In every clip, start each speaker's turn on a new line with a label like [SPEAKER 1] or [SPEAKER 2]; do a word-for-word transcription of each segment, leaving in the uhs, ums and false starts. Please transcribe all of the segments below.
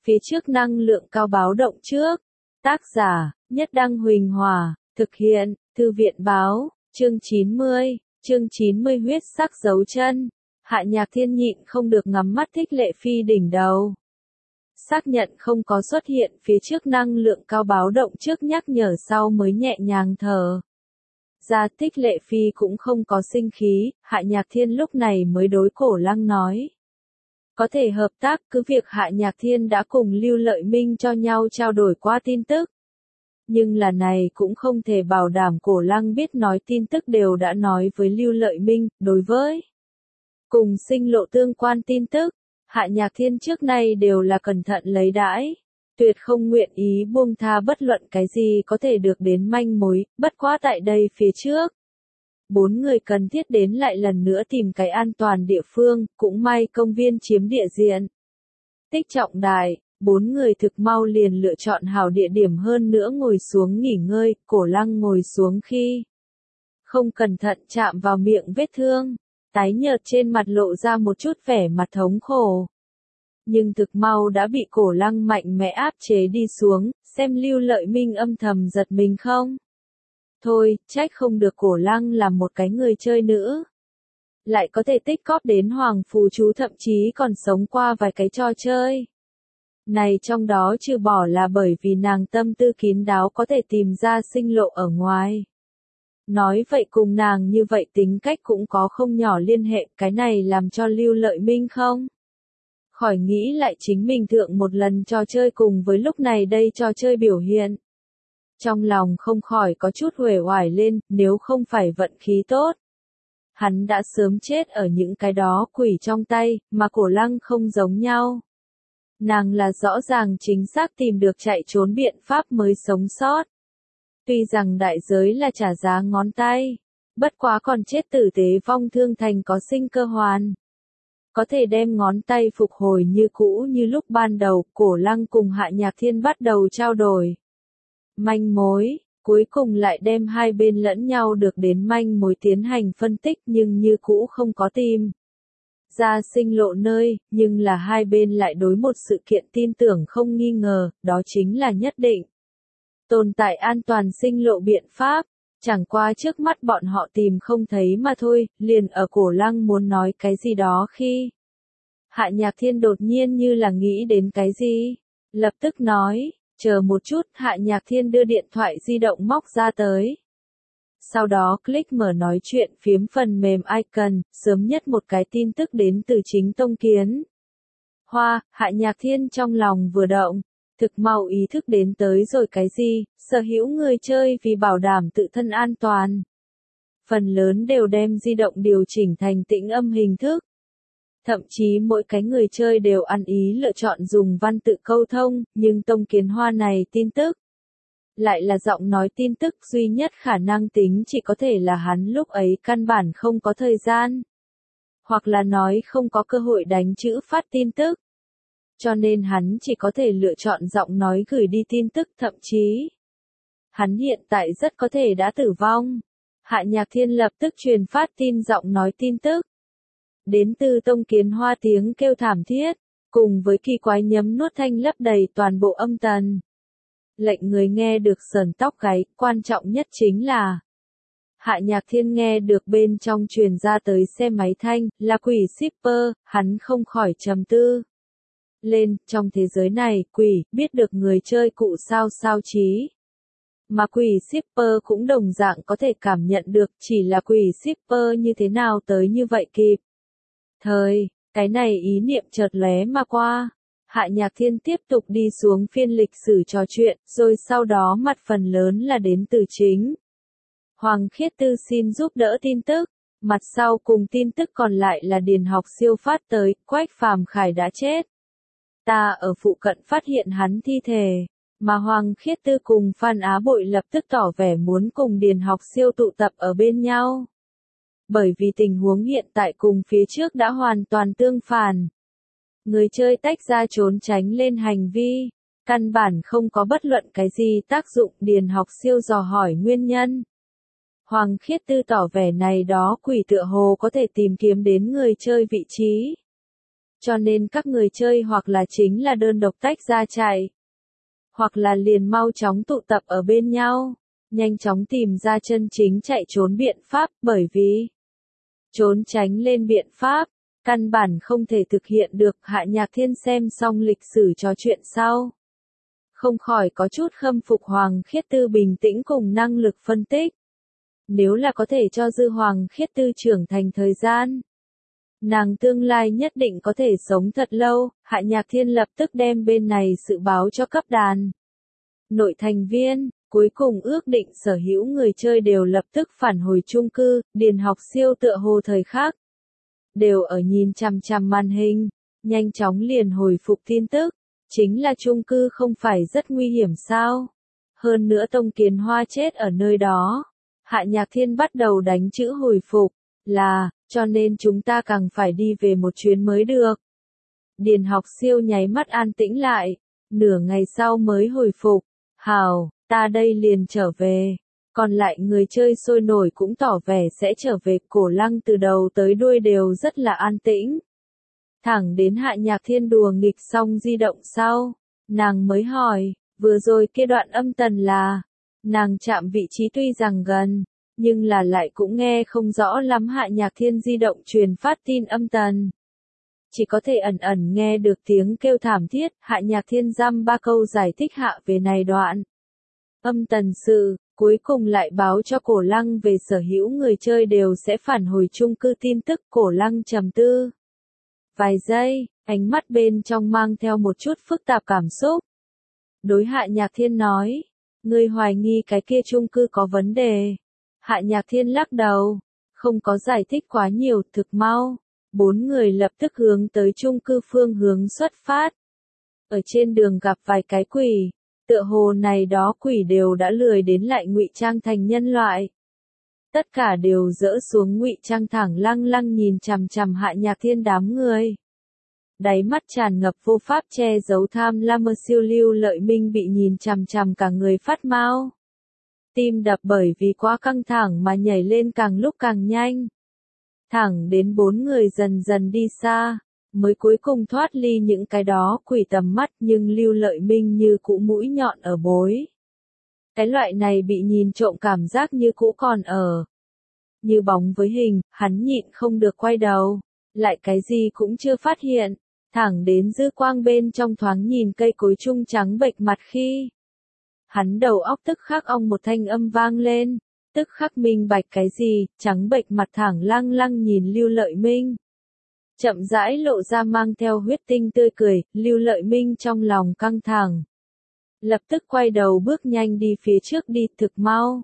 [SPEAKER 1] Phía trước năng lượng cao báo động trước. Tác giả, Nhất Đăng Huỳnh Hòa, thực hiện, Thư viện báo, chương chín mươi, chương chín mươi huyết sắc dấu chân. Hạ Nhạc Thiên nhịn không được ngắm mắt Thích Lệ Phi đỉnh đầu. Xác nhận không có xuất hiện phía trước năng lượng cao báo động trước nhắc nhở sau mới nhẹ nhàng thở ra. Thích Lệ Phi cũng không có sinh khí, Hạ Nhạc Thiên lúc này mới đối Cổ Lăng nói. Có thể hợp tác, cứ việc Hạ Nhạc Thiên đã cùng Lưu Lợi Minh cho nhau trao đổi qua tin tức. Nhưng là này cũng không thể bảo đảm Cổ Lăng biết nói tin tức đều đã nói với Lưu Lợi Minh, đối với cùng sinh lộ tương quan tin tức, Hạ Nhạc Thiên trước nay đều là cẩn thận lấy đãi, tuyệt không nguyện ý buông tha bất luận cái gì có thể được đến manh mối, bất quá tại đây phía trước. Bốn người cần thiết đến lại lần nữa tìm cái an toàn địa phương, cũng may công viên chiếm địa diện. Tích trọng đại, bốn người thực mau liền lựa chọn hảo địa điểm hơn nữa ngồi xuống nghỉ ngơi, Cổ Lăng ngồi xuống khi không cẩn thận chạm vào miệng vết thương, tái nhợt trên mặt lộ ra một chút vẻ mặt thống khổ. Nhưng thực mau đã bị Cổ Lăng mạnh mẽ áp chế đi xuống, xem Lưu Lợi Minh âm thầm giật mình không? Thôi, trách không được Cổ Lăng là một cái người chơi nữa. Lại có thể tích cóp đến hoàng phù chú, thậm chí còn sống qua vài cái trò chơi. Này trong đó trừ bỏ là bởi vì nàng tâm tư kín đáo có thể tìm ra sinh lộ ở ngoài. Nói vậy cùng nàng như vậy tính cách cũng có không nhỏ liên hệ, cái này làm cho Lưu Lợi Minh không? Khỏi nghĩ lại chính mình thượng một lần trò chơi cùng với lúc này đây trò chơi biểu hiện. Trong lòng không khỏi có chút uể oải lên, nếu không phải vận khí tốt. Hắn đã sớm chết ở những cái đó quỷ trong tay, mà Cổ Lăng không giống nhau. Nàng là rõ ràng chính xác tìm được chạy trốn biện pháp mới sống sót. Tuy rằng đại giới là trả giá ngón tay, bất quá còn chết tử tế vong thương thành có sinh cơ hoàn. Có thể đem ngón tay phục hồi như cũ như lúc ban đầu, Cổ Lăng cùng Hạ Nhạc Thiên bắt đầu trao đổi manh mối, cuối cùng lại đem hai bên lẫn nhau được đến manh mối tiến hành phân tích nhưng như cũ không có tìm ra sinh lộ nơi, nhưng là hai bên lại đối một sự kiện tin tưởng không nghi ngờ, đó chính là nhất định tồn tại an toàn sinh lộ biện pháp, chẳng qua trước mắt bọn họ tìm không thấy mà thôi, liền ở Cổ Lăng muốn nói cái gì đó khi Hạ Nhạc Thiên đột nhiên như là nghĩ đến cái gì, lập tức nói, chờ một chút, Hạ Nhạc Thiên đưa điện thoại di động móc ra tới. Sau đó click mở nói chuyện phiếm phần mềm icon, sớm nhất một cái tin tức đến từ chính Tông Kiến Hoa, Hạ Nhạc Thiên trong lòng vừa động, thực mau ý thức đến tới rồi cái gì, sở hữu người chơi vì bảo đảm tự thân an toàn. Phần lớn đều đem di động điều chỉnh thành tĩnh âm hình thức. Thậm chí mỗi cái người chơi đều ăn ý lựa chọn dùng văn tự câu thông, nhưng Tông Kiến Hoa này tin tức lại là giọng nói tin tức, duy nhất khả năng tính chỉ có thể là hắn lúc ấy căn bản không có thời gian. Hoặc là nói không có cơ hội đánh chữ phát tin tức. Cho nên hắn chỉ có thể lựa chọn giọng nói gửi đi tin tức, thậm chí hắn hiện tại rất có thể đã tử vong. Hạ Nhạc Thiên lập tức truyền phát tin giọng nói tin tức. Đến từ Tông Kiến Hoa tiếng kêu thảm thiết, cùng với kỳ quái nhấm nuốt thanh lấp đầy toàn bộ âm tần. Lệnh người nghe được sờn tóc gáy, quan trọng nhất chính là Hạ Nhạc Thiên nghe được bên trong truyền ra tới xe máy thanh, là quỷ shipper, hắn không khỏi trầm tư. Lên, trong thế giới này, quỷ, biết được người chơi cụ sao sao trí. Mà quỷ shipper cũng đồng dạng có thể cảm nhận được, chỉ là quỷ shipper như thế nào tới như vậy kịp. Thời, cái này ý niệm chợt lóe mà qua. Hạ Nhạc Thiên tiếp tục đi xuống phiên lịch sử trò chuyện, rồi sau đó mặt phần lớn là đến từ chính Hoàng Khiết Tư xin giúp đỡ tin tức, mặt sau cùng tin tức còn lại là Điền Học Siêu phát tới, Quách Phàm Khải đã chết. Ta ở phụ cận phát hiện hắn thi thể, mà Hoàng Khiết Tư cùng Phan Á Bội lập tức tỏ vẻ muốn cùng Điền Học Siêu tụ tập ở bên nhau. Bởi vì tình huống hiện tại cùng phía trước đã hoàn toàn tương phản. Người chơi tách ra trốn tránh lên hành vi, căn bản không có bất luận cái gì tác dụng. Điền Học Siêu dò hỏi nguyên nhân. Hoàng Khiết Tư tỏ vẻ này đó quỷ tựa hồ có thể tìm kiếm đến người chơi vị trí. Cho nên các người chơi hoặc là chính là đơn độc tách ra chạy, hoặc là liền mau chóng tụ tập ở bên nhau, nhanh chóng tìm ra chân chính chạy trốn biện pháp, bởi vì trốn tránh lên biện pháp, căn bản không thể thực hiện được. Hạ Nhạc Thiên xem xong lịch sử trò chuyện sau, không khỏi có chút khâm phục Hoàng Khiết Tư bình tĩnh cùng năng lực phân tích. Nếu là có thể cho Dư Hoàng Khiết Tư trưởng thành thời gian, nàng tương lai nhất định có thể sống thật lâu. Hạ Nhạc Thiên lập tức đem bên này sự báo cho cấp đàn nội thành viên, cuối cùng ước định sở hữu người chơi đều lập tức phản hồi chung cư. Điền Học Siêu tựa hồ thời khắc đều ở nhìn chằm chằm màn hình, nhanh chóng liền hồi phục tin tức, chính là chung cư không phải rất nguy hiểm sao? Hơn nữa Tông Kiến Hoa chết ở nơi đó. Hạ Nhạc Thiên bắt đầu đánh chữ hồi phục, là, cho nên chúng ta càng phải đi về một chuyến mới được. Điền Học Siêu nháy mắt an tĩnh lại, nửa ngày sau mới hồi phục, hào, ta đây liền trở về. Còn lại người chơi sôi nổi cũng tỏ vẻ sẽ trở về. Cổ Lăng từ đầu tới đuôi đều rất là an tĩnh. Thẳng đến Hạ Nhạc Thiên đùa nghịch xong di động sau, nàng mới hỏi, vừa rồi kia đoạn âm tần là, nàng chạm vị trí tuy rằng gần, nhưng là lại cũng nghe không rõ lắm. Hạ Nhạc Thiên di động truyền phát tin âm tần, chỉ có thể ẩn ẩn nghe được tiếng kêu thảm thiết. Hạ Nhạc Thiên dăm ba câu giải thích hạ về này đoạn âm tần sự, cuối cùng lại báo cho Cổ Lăng về sở hữu người chơi đều sẽ phản hồi chung cư tin tức. Cổ Lăng trầm tư vài giây, ánh mắt bên trong mang theo một chút phức tạp cảm xúc. Đối Hạ Nhạc Thiên nói, ngươi hoài nghi cái kia chung cư có vấn đề. Hạ Nhạc Thiên lắc đầu, không có giải thích quá nhiều. Thực mau, bốn người lập tức hướng tới chung cư phương hướng xuất phát. Ở trên đường gặp vài cái quỷ, tựa hồ này đó quỷ đều đã lười đến lại ngụy trang thành nhân loại. Tất cả đều dỡ xuống ngụy trang, thẳng lăng lăng nhìn chằm chằm Hạ Nhạc Thiên đám người. Đáy mắt tràn ngập vô pháp che giấu tham lam. Siêu Lưu Lợi Minh bị nhìn chằm chằm cả người phát mau. Tim đập bởi vì quá căng thẳng mà nhảy lên càng lúc càng nhanh. Thẳng đến bốn người dần dần đi xa, mới cuối cùng thoát ly những cái đó quỷ tầm mắt. Nhưng Lưu Lợi Minh như cũ mũi nhọn ở bối. Cái loại này bị nhìn trộm cảm giác như cũ còn ở. Như bóng với hình, hắn nhịn không được quay đầu, lại cái gì cũng chưa phát hiện, thẳng đến dư quang bên trong thoáng nhìn cây cối trung trắng bệch mặt khi. Hắn đầu óc tức khắc ong một thanh âm vang lên, tức khắc minh bạch cái gì, trắng bệch mặt thẳng lăng lăng nhìn Lưu Lợi Minh. Chậm rãi lộ ra mang theo huyết tinh tươi cười. Lưu Lợi Minh trong lòng căng thẳng, lập tức quay đầu bước nhanh đi phía trước đi. Thực mau,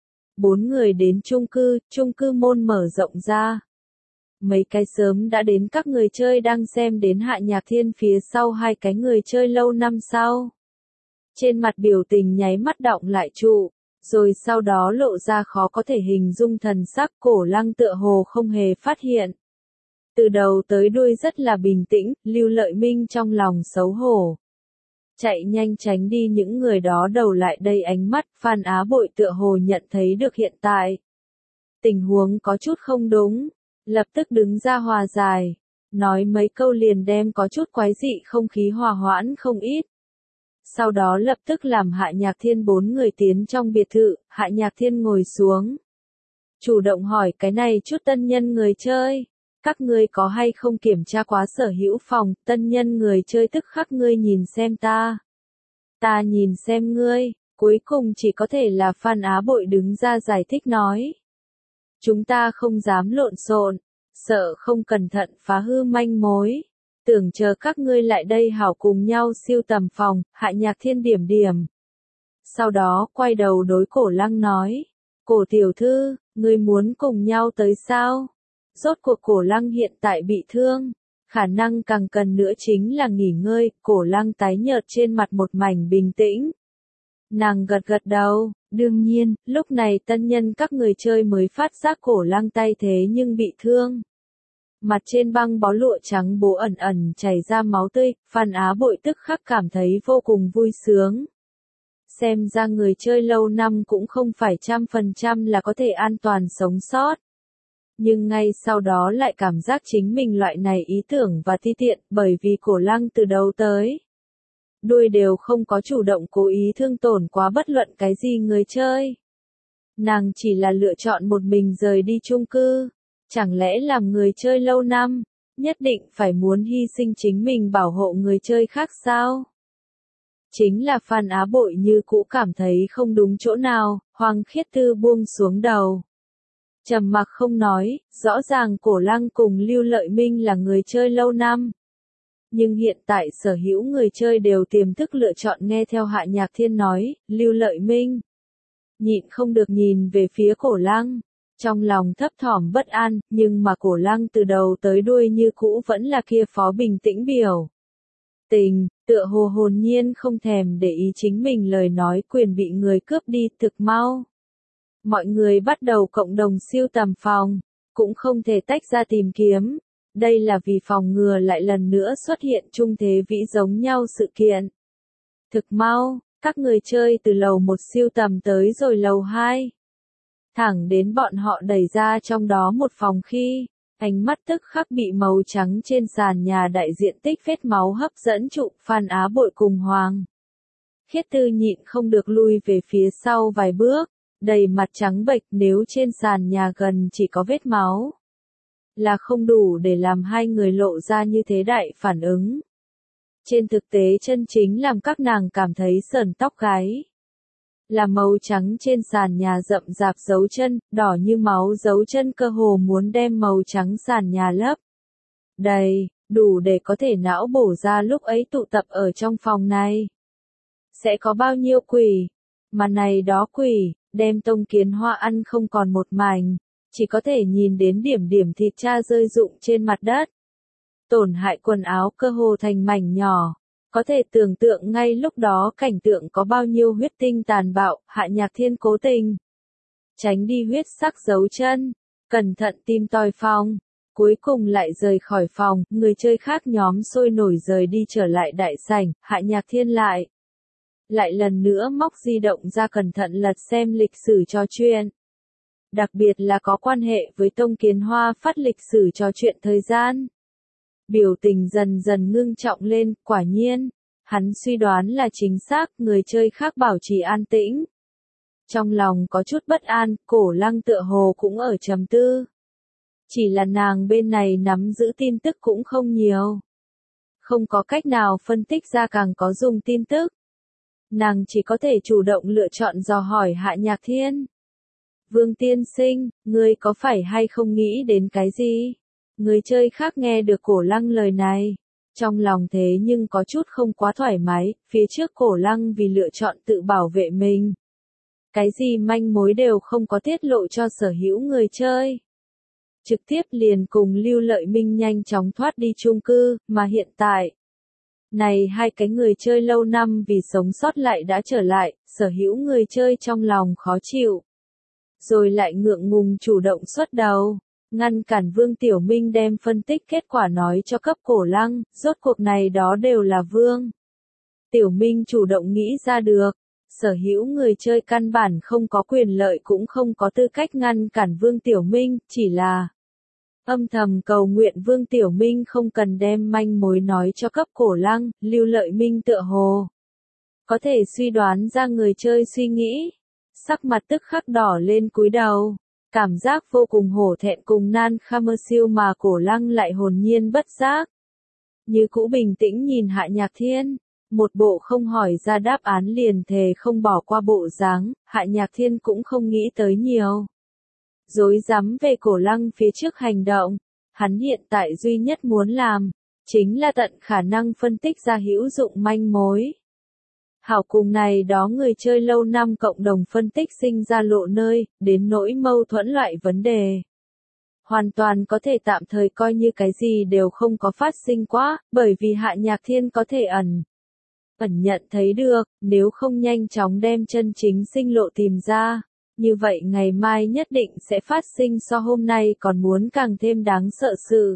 [SPEAKER 1] bốn người đến chung cư, chung cư môn mở rộng ra. Mấy cái sớm đã đến các người chơi đang xem đến Hạ Nhạc Thiên phía sau hai cái người chơi lâu năm sau. Trên mặt biểu tình nháy mắt đọng lại trụ, rồi sau đó lộ ra khó có thể hình dung thần sắc. Cổ Lăng tựa hồ không hề phát hiện. Từ đầu tới đuôi rất là bình tĩnh. Lưu Lợi Minh trong lòng xấu hổ, chạy nhanh tránh đi những người đó đầu lại đây ánh mắt. Phan Á Bội tựa hồ nhận thấy được hiện tại tình huống có chút không đúng, lập tức đứng ra hòa giải, nói mấy câu liền đem có chút quái dị không khí hòa hoãn không ít. Sau đó lập tức làm Hạ Nhạc Thiên bốn người tiến trong biệt thự. Hạ Nhạc Thiên ngồi xuống, chủ động hỏi cái này chút tân nhân người chơi, các ngươi có hay không kiểm tra quá sở hữu phòng? Tân nhân người chơi tức khắc ngươi nhìn xem ta, ta nhìn xem ngươi, cuối cùng chỉ có thể là Phan Á Bội đứng ra giải thích nói. Chúng ta không dám lộn xộn, sợ không cẩn thận phá hư manh mối. Tưởng chờ các ngươi lại đây hảo cùng nhau siêu tầm phòng. Hạ Nhạc Thiên điểm điểm. Sau đó quay đầu đối Cổ Lăng nói, Cổ tiểu thư, ngươi muốn cùng nhau tới sao? Rốt cuộc Cổ Lăng hiện tại bị thương, khả năng càng cần nữa chính là nghỉ ngơi. Cổ Lăng tái nhợt trên mặt một mảnh bình tĩnh. Nàng gật gật đầu, đương nhiên, lúc này tân nhân các người chơi mới phát giác Cổ Lăng tay thế nhưng bị thương. Mặt trên băng bó lụa trắng bố ẩn ẩn chảy ra máu tươi. Phan Á Bội tức khắc cảm thấy vô cùng vui sướng. Xem ra người chơi lâu năm cũng không phải trăm phần trăm là có thể an toàn sống sót. Nhưng ngay sau đó lại cảm giác chính mình loại này ý tưởng và ti tiện, bởi vì Cổ Lăng từ đầu tới đuôi đều không có chủ động cố ý thương tổn quá bất luận cái gì người chơi. Nàng chỉ là lựa chọn một mình rời đi chung cư. Chẳng lẽ làm người chơi lâu năm, nhất định phải muốn hy sinh chính mình bảo hộ người chơi khác sao? Chính là Phan Á Bội như cũ cảm thấy không đúng chỗ nào, Hoàng Khiết Tư buông xuống đầu. Trầm mặc không nói, rõ ràng Cổ Lăng cùng Lưu Lợi Minh là người chơi lâu năm. Nhưng hiện tại sở hữu người chơi đều tiềm thức lựa chọn nghe theo Hạ Nhạc Thiên nói, Lưu Lợi Minh. Nhịn không được nhìn về phía Cổ Lăng, trong lòng thấp thỏm bất an, nhưng mà Cổ Lăng từ đầu tới đuôi như cũ vẫn là kia phó bình tĩnh biểu. Tình, tựa hồ hồn nhiên không thèm để ý chính mình lời nói quyền bị người cướp đi thực mau. Mọi người bắt đầu cộng đồng siêu tầm phòng, cũng không thể tách ra tìm kiếm. Đây là vì phòng ngừa lại lần nữa xuất hiện trung thế vĩ giống nhau sự kiện. Thực mau, các người chơi từ lầu một siêu tầm tới rồi lầu hai. Thẳng đến bọn họ đẩy ra trong đó một phòng khi, ánh mắt tức khắc bị màu trắng trên sàn nhà đại diện tích vết máu hấp dẫn trụ Phan Á Bội cùng Hoàng Khiết Tư nhịn không được lui về phía sau vài bước, đầy mặt trắng bệch nếu trên sàn nhà gần chỉ có vết máu. Là không đủ để làm hai người lộ ra như thế đại phản ứng. Trên thực tế chân chính làm các nàng cảm thấy sởn tóc gáy. Là màu trắng trên sàn nhà rậm rạp dấu chân, đỏ như máu dấu chân cơ hồ muốn đem màu trắng sàn nhà lấp đầy, đủ để có thể não bổ ra lúc ấy tụ tập ở trong phòng này. Sẽ có bao nhiêu quỷ, mà này đó quỷ, đem Tông Kiến Hoa ăn không còn một mảnh, chỉ có thể nhìn đến điểm điểm thịt cha rơi rụng trên mặt đất. Tổn hại quần áo cơ hồ thành mảnh nhỏ. Có thể tưởng tượng ngay lúc đó cảnh tượng có bao nhiêu huyết tinh tàn bạo, Hạ Nhạc Thiên cố tình tránh đi huyết sắc dấu chân, cẩn thận tìm tòi phòng, cuối cùng lại rời khỏi phòng, người chơi khác nhóm sôi nổi rời đi trở lại đại sảnh, Hạ Nhạc Thiên lại lại lần nữa móc di động ra cẩn thận lật xem lịch sử trò chuyện. Đặc biệt là có quan hệ với Tông Kiến Hoa phát lịch sử trò chuyện thời gian. Biểu tình dần dần ngưng trọng lên, quả nhiên, hắn suy đoán là chính xác, người chơi khác bảo trì an tĩnh. Trong lòng có chút bất an, Cổ Lăng tựa hồ cũng ở trầm tư. Chỉ là nàng bên này nắm giữ tin tức cũng không nhiều. Không có cách nào phân tích ra càng có dùng tin tức. Nàng chỉ có thể chủ động lựa chọn dò hỏi Hạ Nhạc Thiên. Vương tiên sinh, ngươi có phải hay không nghĩ đến cái gì? Người chơi khác nghe được Cổ Lăng lời này, trong lòng thế nhưng có chút không quá thoải mái, phía trước Cổ Lăng vì lựa chọn tự bảo vệ mình. Cái gì manh mối đều không có tiết lộ cho sở hữu người chơi. Trực tiếp liền cùng Lưu Lợi Minh nhanh chóng thoát đi chung cư, mà hiện tại. Này hai cái người chơi lâu năm vì sống sót lại đã trở lại, sở hữu người chơi trong lòng khó chịu. Rồi lại ngượng ngùng chủ động xuất đầu. Ngăn cản Vương Tiểu Minh đem phân tích kết quả nói cho cấp Cổ Lăng, rốt cuộc này đó đều là Vương Tiểu Minh chủ động nghĩ ra được. Sở hữu người chơi căn bản không có quyền lợi cũng không có tư cách ngăn cản Vương Tiểu Minh, chỉ là âm thầm cầu nguyện Vương Tiểu Minh không cần đem manh mối nói cho cấp Cổ Lăng. Lưu Lợi Minh tựa hồ có thể suy đoán ra người chơi suy nghĩ, sắc mặt tức khắc đỏ lên cúi đầu. Cảm giác vô cùng hổ thẹn cùng nan khamơ siêu mà Cổ Lăng lại hồn nhiên bất giác. Như cũ bình tĩnh nhìn Hạ Nhạc Thiên, một bộ không hỏi ra đáp án liền thề không bỏ qua bộ dáng, Hạ Nhạc Thiên cũng không nghĩ tới nhiều. Dối rắm về Cổ Lăng phía trước hành động, hắn hiện tại duy nhất muốn làm, chính là tận khả năng phân tích ra hữu dụng manh mối. Hảo cùng này đó người chơi lâu năm cộng đồng phân tích sinh ra lộ nơi, đến nỗi mâu thuẫn loại vấn đề. Hoàn toàn có thể tạm thời coi như cái gì đều không có phát sinh quá, bởi vì Hạ Nhạc Thiên có thể ẩn. Ẩn nhận thấy được, nếu không nhanh chóng đem chân chính sinh lộ tìm ra, như vậy ngày mai nhất định sẽ phát sinh so hôm nay còn muốn càng thêm đáng sợ sự.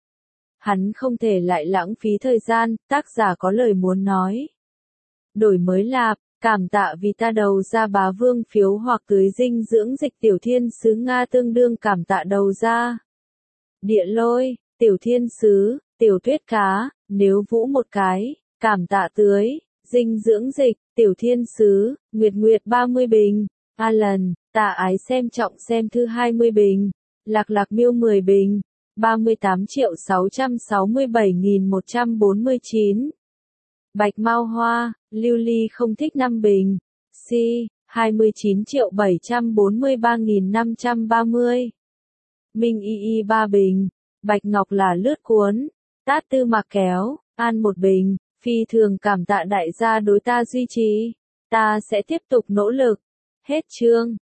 [SPEAKER 1] Hắn không thể lại lãng phí thời gian, tác giả có lời muốn nói. Đổi mới lạp, Cảm tạ vì ta đầu ra bá vương phiếu hoặc tưới dinh dưỡng dịch tiểu thiên sứ Nga tương đương cảm tạ đầu ra. Địa lôi, tiểu thiên sứ, tiểu tuyết cá, nếu vũ một cái, cảm tạ tưới, dinh dưỡng dịch, tiểu thiên sứ, nguyệt nguyệt ba mươi bình, Alan, tạ ái xem trọng xem thư hai mươi bình, lạc lạc miêu mười bình, ba mươi tám triệu sáu trăm sáu mươi bảy nghìn một trăm bốn mươi chín. Bạch Mao Hoa, lưu ly không thích năm bình, si, hai mươi chín triệu bảy trăm bốn mươi ba nghìn năm trăm ba mươi. Minh y y ba bình, Bạch Ngọc là lướt cuốn, tát tư mạc kéo, an một bình, phi thường cảm tạ đại gia đối ta duy trì, ta sẽ tiếp tục nỗ lực. Hết chương.